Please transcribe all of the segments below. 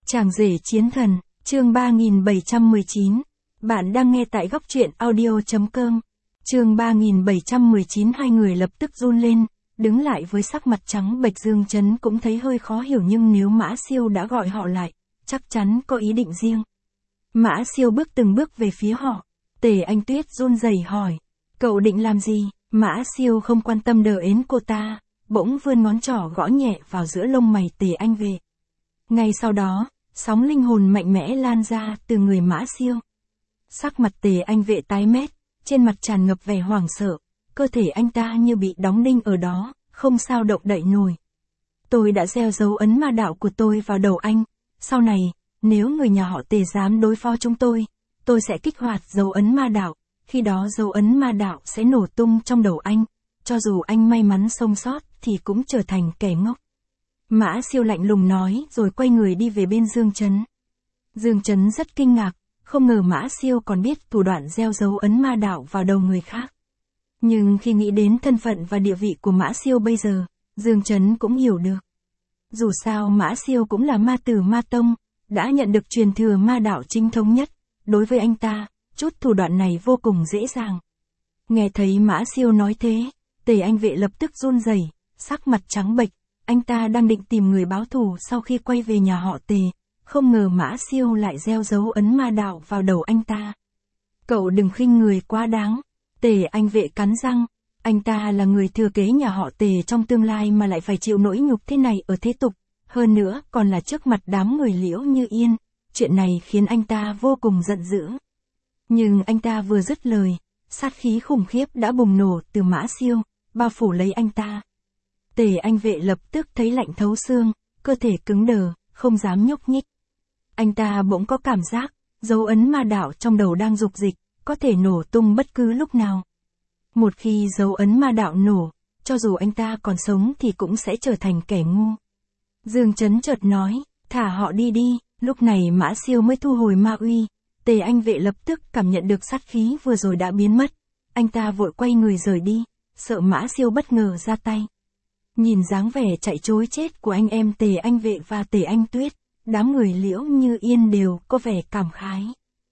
Chàng rể chiến thần, chương 3719. Bạn đang nghe tại góc truyện audio.com. Chương 3719. Hai người lập tức run lên, đứng lại với sắc mặt trắng bệch. Dương Chấn cũng thấy hơi khó hiểu, nhưng nếu Mã Siêu đã gọi họ lại, chắc chắn có ý định riêng. Mã Siêu bước từng bước về phía họ. Tề Anh Tuyết run rẩy hỏi, cậu định làm gì? Mã Siêu không quan tâm đờ ến cô ta, bỗng vươn ngón trỏ gõ nhẹ vào giữa lông mày Tề Anh Vệ. Ngay sau đó, sóng linh hồn mạnh mẽ lan ra từ người Mã Siêu. Sắc mặt Tề Anh Vệ tái mét, trên mặt tràn ngập vẻ hoảng sợ, cơ thể anh ta như bị đóng đinh ở đó, không sao động đậy nổi. Tôi đã gieo dấu ấn ma đạo của tôi vào đầu anh, sau này, nếu người nhà họ Tề dám đối phó chúng tôi sẽ kích hoạt dấu ấn ma đạo, khi đó dấu ấn ma đạo sẽ nổ tung trong đầu anh, cho dù anh may mắn sống sót thì cũng trở thành kẻ ngốc. Mã Siêu lạnh lùng nói rồi quay người đi về bên Dương Chấn. Dương Chấn rất kinh ngạc, không ngờ Mã Siêu còn biết thủ đoạn gieo dấu ấn ma đạo vào đầu người khác. Nhưng khi nghĩ đến thân phận và địa vị của Mã Siêu bây giờ, Dương Chấn cũng hiểu được. Dù sao Mã Siêu cũng là ma tử ma tông, đã nhận được truyền thừa ma đạo chính thống nhất, đối với anh ta, chút thủ đoạn này vô cùng dễ dàng. Nghe thấy Mã Siêu nói thế, Tề Anh Vệ lập tức run rẩy, sắc mặt trắng bệch. Anh ta đang định tìm người báo thù sau khi quay về nhà họ Tề, không ngờ Mã Siêu lại gieo dấu ấn ma đạo vào đầu anh ta. Cậu đừng khinh người quá đáng. Tề Anh Vệ cắn răng, anh ta là người thừa kế nhà họ Tề trong tương lai mà lại phải chịu nỗi nhục thế này ở thế tục, hơn nữa còn là trước mặt đám người Liễu Như Yên, chuyện này khiến anh ta vô cùng giận dữ. Nhưng anh ta vừa dứt lời, sát khí khủng khiếp đã bùng nổ từ Mã Siêu, bao phủ lấy anh ta. Tề Anh Vệ lập tức thấy lạnh thấu xương, cơ thể cứng đờ, không dám nhúc nhích. Anh ta bỗng có cảm giác, dấu ấn ma đạo trong đầu đang dục dịch, có thể nổ tung bất cứ lúc nào. Một khi dấu ấn ma đạo nổ, cho dù anh ta còn sống thì cũng sẽ trở thành kẻ ngu. Dương Chấn chợt nói, thả họ đi đi, lúc này Mã Siêu mới thu hồi ma uy. Tề Anh Vệ lập tức cảm nhận được sát khí vừa rồi đã biến mất. Anh ta vội quay người rời đi, sợ Mã Siêu bất ngờ ra tay. Nhìn dáng vẻ chạy trối chết của anh em Tề Anh Vệ và Tề Anh Tuyết, đám người Liễu Như Yên đều có vẻ cảm khái.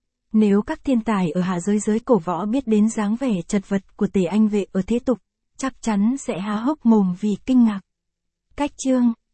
Nếu các thiên tài ở hạ giới cổ võ biết đến dáng vẻ chật vật của Tề Anh Vệ ở thế tục, chắc chắn sẽ há hốc mồm vì kinh ngạc. Cách chương